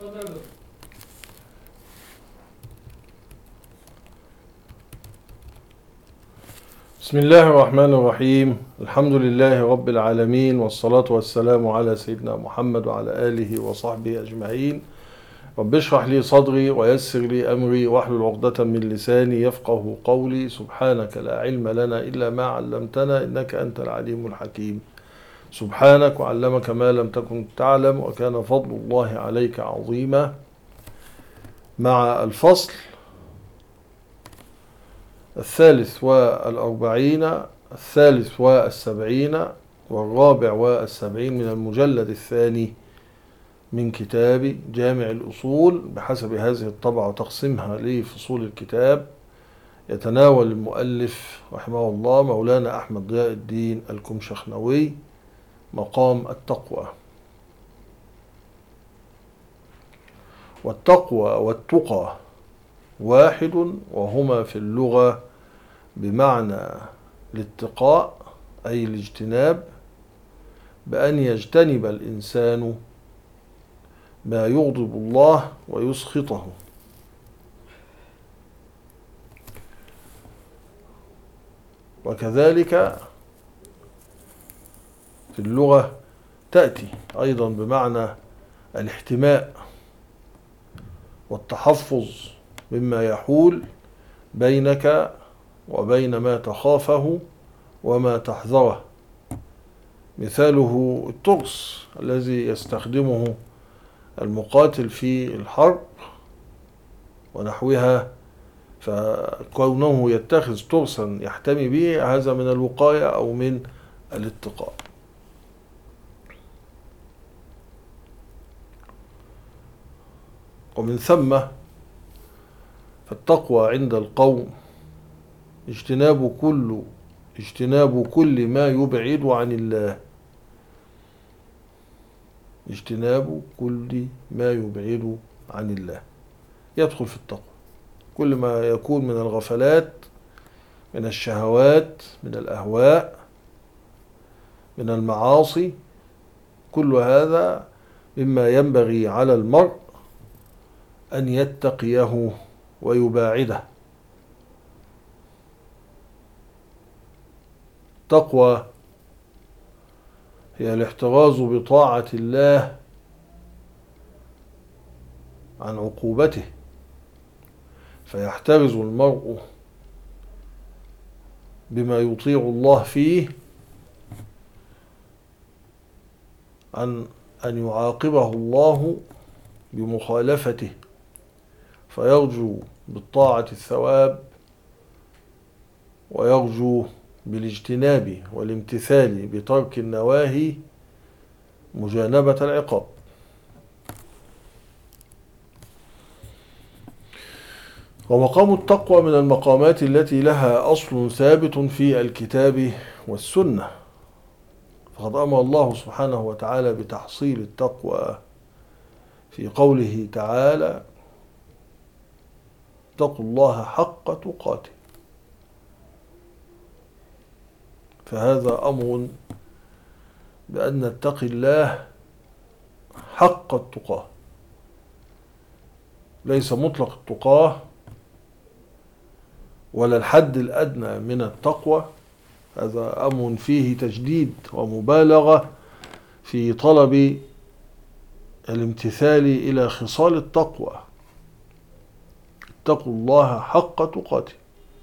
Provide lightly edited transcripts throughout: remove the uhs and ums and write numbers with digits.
بسم الله الرحمن الرحيم. الحمد لله رب العالمين، والصلاة والسلام على سيدنا محمد وعلى آله وصحبه أجمعين. رب اشرح لي صدري ويسر لي أمري واحلل عقدة من لساني يفقه قولي. سبحانك لا علم لنا إلا ما علمتنا إنك أنت العليم الحكيم. سبحانك وعلمك ما لم تكن تعلم وكان فضل الله عليك عظيما. مع الفصل 43 والسبعين والرابع من المجلد الثاني من كتاب جامع الأصول بحسب هذه الطبعة وتقسيمها لفصول الكتاب. يتناول المؤلف رحمه الله مولانا أحمد ضياء الدين الكمشخنوي مقام التقوى. والتقوى والتقى واحد، وهما في اللغة بمعنى الاتقاء أي الاجتناب، بأن يجتنب الإنسان ما يغضب الله ويسخطه. وكذلك في اللغة تأتي أيضا بمعنى الاحتماء والتحفظ مما يحول بينك وبين ما تخافه وما تحذره. مثاله الترس الذي يستخدمه المقاتل في الحرب ونحوها، فكونه يتخذ ترسا يحتمي به هذا من الوقاية أو من الاتقاء. ومن ثم فالتقوى عند القوم اجتناب كل ما يبعد عن الله. اجتناب كل ما يبعد عن الله يدخل في التقوى. كل ما يكون من الغفلات، من الشهوات، من الأهواء، من المعاصي، كل هذا مما ينبغي على المرء أن يتقيه ويباعده. التقوى هي الاحتراز بطاعة الله عن عقوبته، فيحترز المرء بما يطيع الله فيه عن أن يعاقبه الله بمخالفته، فيرجو بالطاعة الثواب ويرجو بالاجتناب والامتثال بترك النواهي مجانبة العقاب. ومقام التقوى من المقامات التي لها أصل ثابت في الكتاب والسنة، فقد أمر الله سبحانه وتعالى بتحصيل التقوى في قوله تعالى: اتقوا الله حق تقاته. فهذا أمر بأن نتقي الله حق التقاه، ليس مطلق التقاه ولا الحد الأدنى من التقوى. هذا أمر فيه تجديد ومبالغة في طلب الامتثال إلى خصال التقوى. اتقوا الله حق تقاته،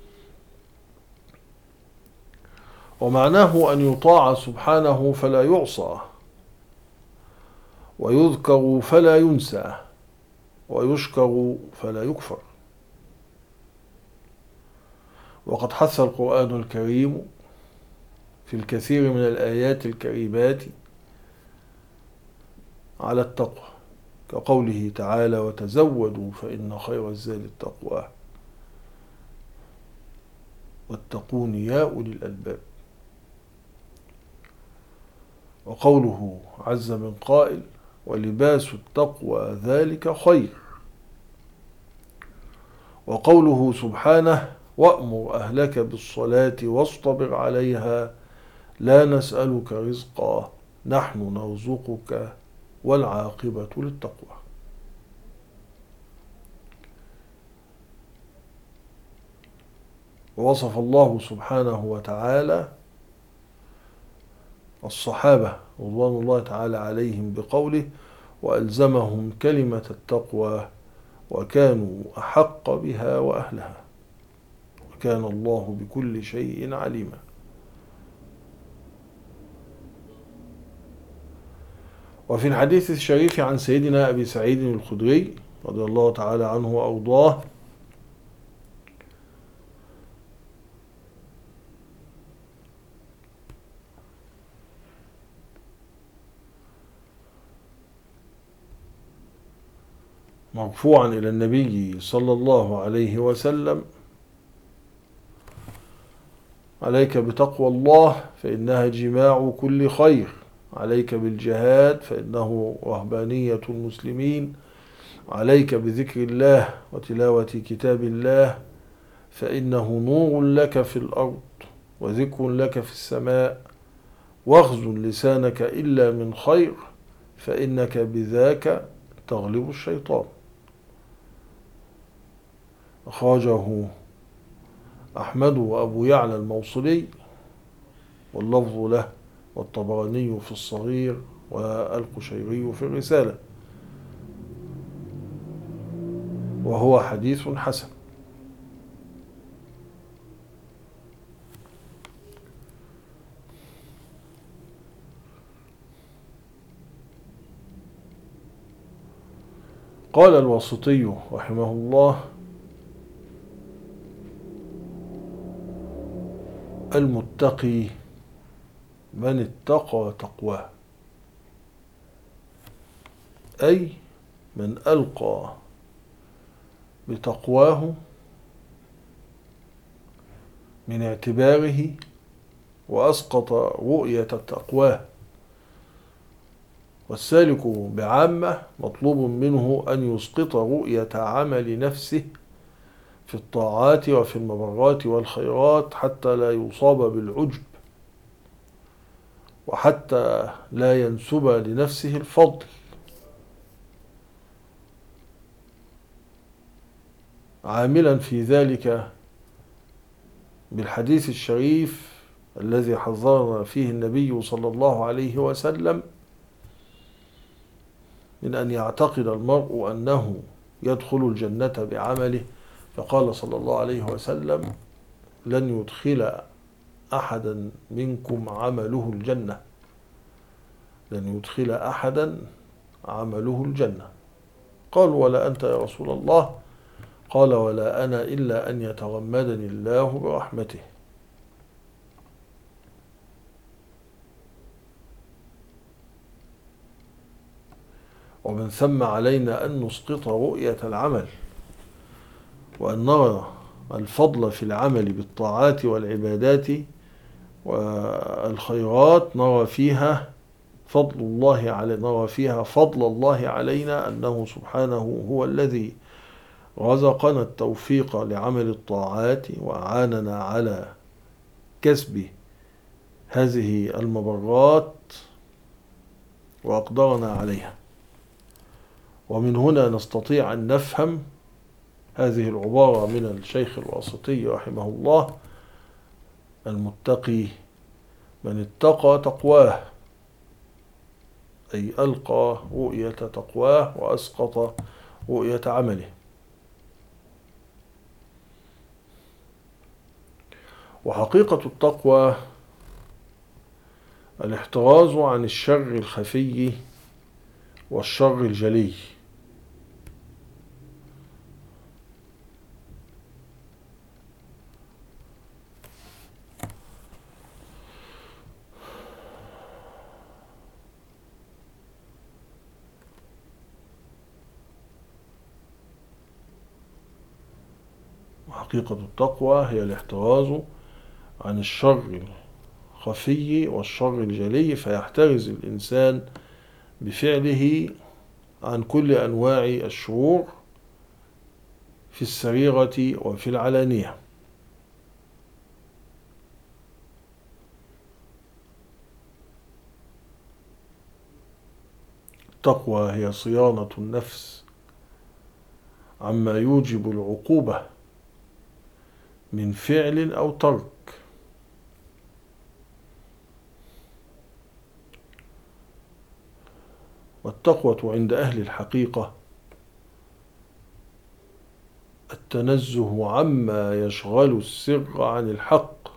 ومعناه أن يطاع سبحانه فلا يعصى، ويذكر فلا ينسى، ويشكر فلا يكفر. وقد حث القرآن الكريم في الكثير من الآيات الكريمات على التقوى، كقوله تعالى: وتزودوا فإن خير الزاد التقوى واتقون يا أولي الألباب. وقوله عز من قائل: ولباس التقوى ذلك خير. وقوله سبحانه: وأمر أهلك بالصلاة واصطبر عليها لا نسألك رزقا نحن نرزقك والعاقبة للتقوى. ووصف الله سبحانه وتعالى الصحابة رضوان الله تعالى عليهم بقوله: وألزمهم كلمة التقوى وكانوا أحق بها وأهلها وكان الله بكل شيء عليما. وفي الحديث الشريف عن سيدنا أبي سعيد الخدري رضي الله تعالى عنه وأرضاه مرفوعا إلى النبي صلى الله عليه وسلم: عليك بتقوى الله فإنها جماع كل خير، عليك بالجهاد فإنه رهبانية المسلمين، عليك بذكر الله وتلاوة كتاب الله فإنه نور لك في الأرض وذكر لك في السماء، واخذ لسانك إلا من خير فإنك بذاك تغلب الشيطان. أخرجه أحمد وأبو يعلى الموصلي واللفظ له، والطبراني في الصغير والقشيري في الرسالة، وهو حديث حسن. قال الواسطي رحمه الله: المتقي من اتقى تقواه، أي من ألقى بتقواه من اعتباره وأسقط رؤية تقواه. والسالك بعامة مطلوب منه أن يسقط رؤية عمل نفسه في الطاعات وفي المبرات والخيرات حتى لا يصاب بالعجب، وحتى لا ينسب لنفسه الفضل، عاملا في ذلك بالحديث الشريف الذي حذرنا فيه النبي صلى الله عليه وسلم من أن يعتقد المرء أنه يدخل الجنة بعمله، فقال صلى الله عليه وسلم: لن يدخل أحدا منكم عمله الجنة، لن يدخل أحدا عمله الجنة. قالوا: ولا أنت يا رسول الله؟ قال: ولا أنا إلا أن يتغمدني الله برحمته. ومن ثم علينا أن نسقط رؤية العمل، وأن نرى الفضل في العمل بالطاعات والعبادات والخيرات، نرى فيها فضل الله علينا، أنه سبحانه هو الذي رزقنا التوفيق لعمل الطاعات وأعاننا على كسب هذه المبرات وأقدرنا عليها. ومن هنا نستطيع أن نفهم هذه العبارة من الشيخ الواسطي رحمه الله: المتقي من اتقى تقواه، أي ألقى رؤية تقواه وأسقط رؤية عمله. وحقيقة التقوى الاحتراز عن الشر الخفي والشر الجلي. وحقيقة التقوى هي الاحتراز عن الشر الخفي والشر الجلي، فيحترز الإنسان بفعله عن كل أنواع الشرور في السريرة وفي العلانية. التقوى هي صيانة النفس عما يوجب العقوبة من فعل أو ترك. والتقوى عند أهل الحقيقة التنزه عما يشغل السر عن الحق.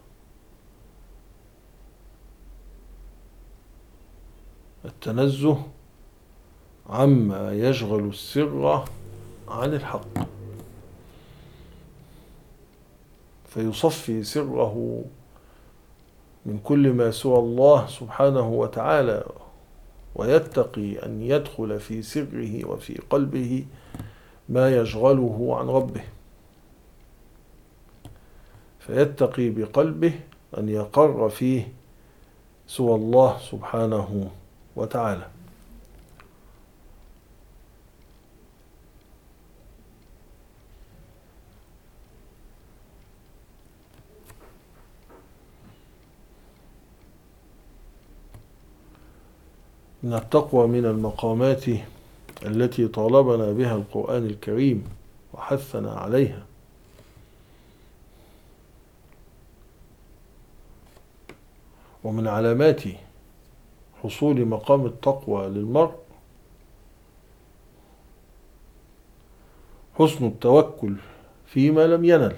التنزه عما يشغل السر عن الحق، فيصفي سره من كل ما سوى الله سبحانه وتعالى، ويتقي أن يدخل في سره وفي قلبه ما يشغله عن ربه، فيتقي بقلبه أن يقر فيه سوى الله سبحانه وتعالى. من التقوى من المقامات التي طالبنا بها القرآن الكريم وحثنا عليها ومن علامات حصول مقام التقوى للمرء حسن التوكل فيما لم ينل،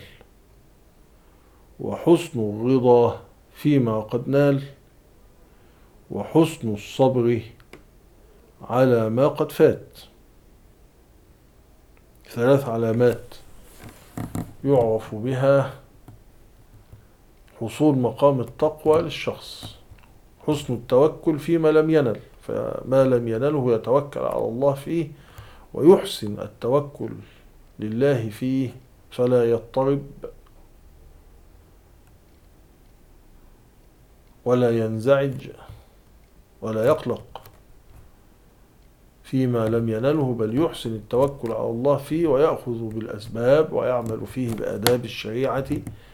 وحسن الرضا فيما قد نال، وحسن الصبر على ما قد فات. 3 علامات يعرف بها حصول مقام التقوى للشخص: حسن التوكل فيما لم ينل، فما لم ينله يتوكل على الله فيه، ويحسن التوكل لله فيه فلا يضطرب ولا ينزعج ولا يقلق فيما لم ينله، بل يحسن التوكل على الله فيه ويأخذ بالأسباب ويعمل فيه بآداب الشريعة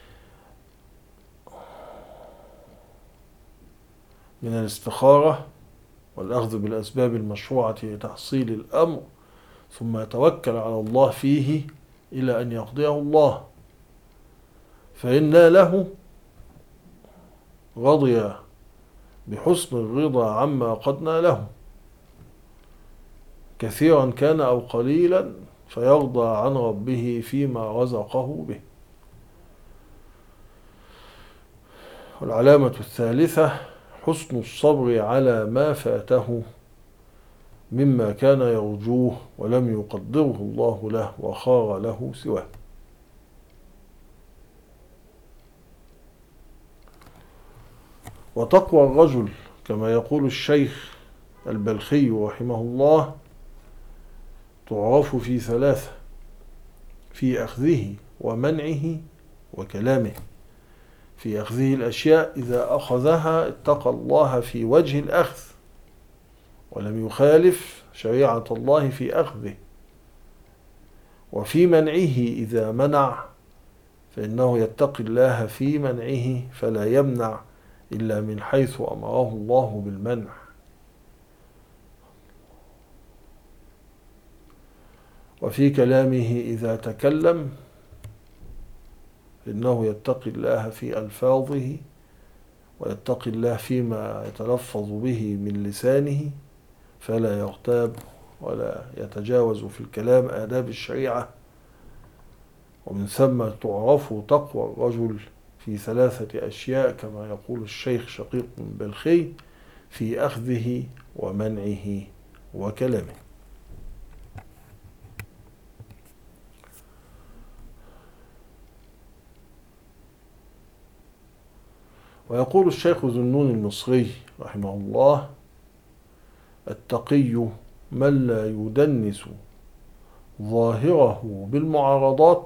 من الاستخارة والأخذ بالأسباب المشروعة لتحصيل الأمر، ثم يتوكل على الله فيه إلى أن يقضيه الله، فإن له رضي بحسن الرضا عما قد ناله، كثيرا كان أو قليلا، فيرضى عن ربه فيما رزقه به. والعلامة الثالثة حسن الصبر على ما فاته مما كان يرجوه ولم يقدره الله له وخار له سواه. وتقوى الرجل كما يقول الشيخ البلخي رحمه الله تعرف في 3: في أخذه ومنعه وكلامه. في أخذه الأشياء إذا أخذها اتقى الله في وجه الأخذ ولم يخالف شريعة الله في أخذه. وفي منعه إذا منع فإنه يتقي الله في منعه فلا يمنع إلا من حيث أمره الله بالمنع. وفي كلامه إذا تكلم إنه يتقي الله في ألفاظه ويتقي الله فيما يتلفظ به من لسانه فلا يغتاب ولا يتجاوز في الكلام آداب الشريعة. ومن ثم تعرف تقوى الرجل في 3 أشياء كما يقول الشيخ شقيق بن بلخي: في أخذه ومنعه وكلامه. ويقول الشيخ ذو النون المصري رحمه الله: التقي من لا يدنس ظاهره بالمعارضات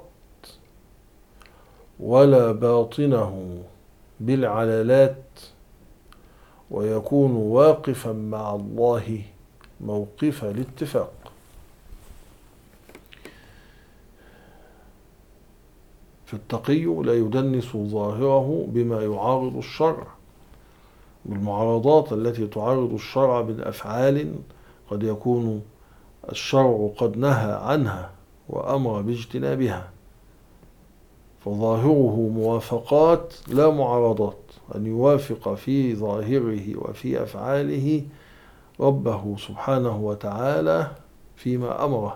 ولا باطنه بالعلالات، ويكون واقفا مع الله موقف الاتفاق. فالتقي لا يدنس ظاهره بما يعارض الشرع، بالمعارضات التي تعارض الشرع من أفعال قد يكون الشرع قد نهى عنها وأمر باجتنابها، فظاهره موافقات لا معارضات، أن يوافق في ظاهره وفي أفعاله ربه سبحانه وتعالى فيما أمره،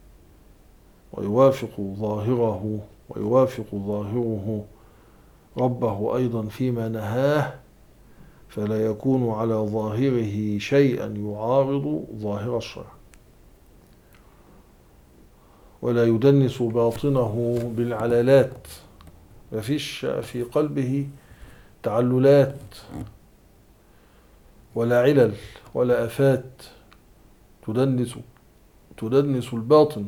ويوافق ظاهره ربه أيضا فيما نهاه، فلا يكون على ظاهره شيئا يعارض ظاهر الشرع، ولا يدنس باطنه بالعلالات، مفيش في قلبه تعللات ولا علل ولا آفات تدنس الباطن،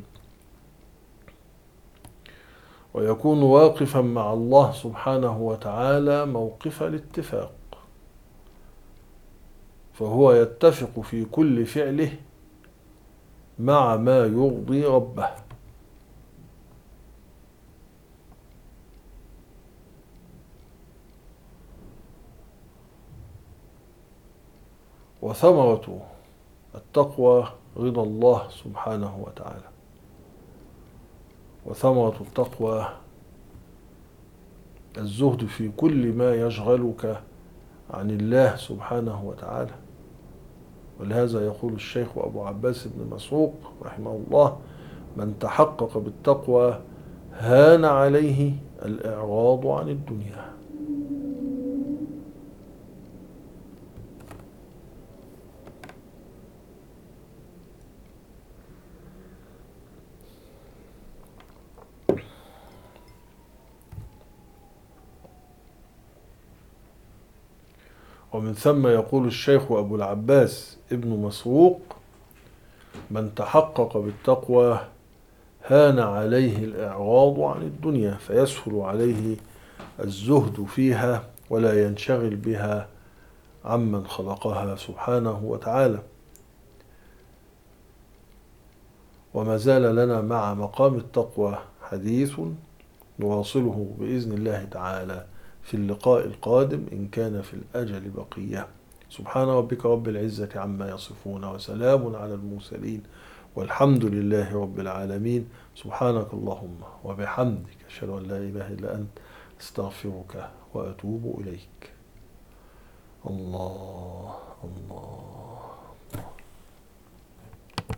ويكون واقفا مع الله سبحانه وتعالى موقف الاتفاق، فهو يتفق في كل فعله مع ما يرضي ربه. وثمرة التقوى رضا الله سبحانه وتعالى، وثمرة التقوى الزهد في كل ما يشغلك عن الله سبحانه وتعالى. ولهذا يقول الشيخ أبو عباس بن مسروق رحمه الله: من تحقق بالتقوى هان عليه الإعراض عن الدنيا. ومن ثم يقول الشيخ أبو العباس ابن مسروق: من تحقق بالتقوى هان عليه الإعراض عن الدنيا، فيسهل عليه الزهد فيها ولا ينشغل بها عمن خلقها سبحانه وتعالى. وما زال لنا مع مقام التقوى حديث نواصله بإذن الله تعالى في اللقاء القادم إن كان في الأجل بقية. سبحان ربك رب العزة عما يصفون، وسلام على المرسلين، والحمد لله رب العالمين. سبحانك اللهم وبحمدك، أشهد أن لا إله إلا أنت، أستغفرك وأتوب إليك. الله.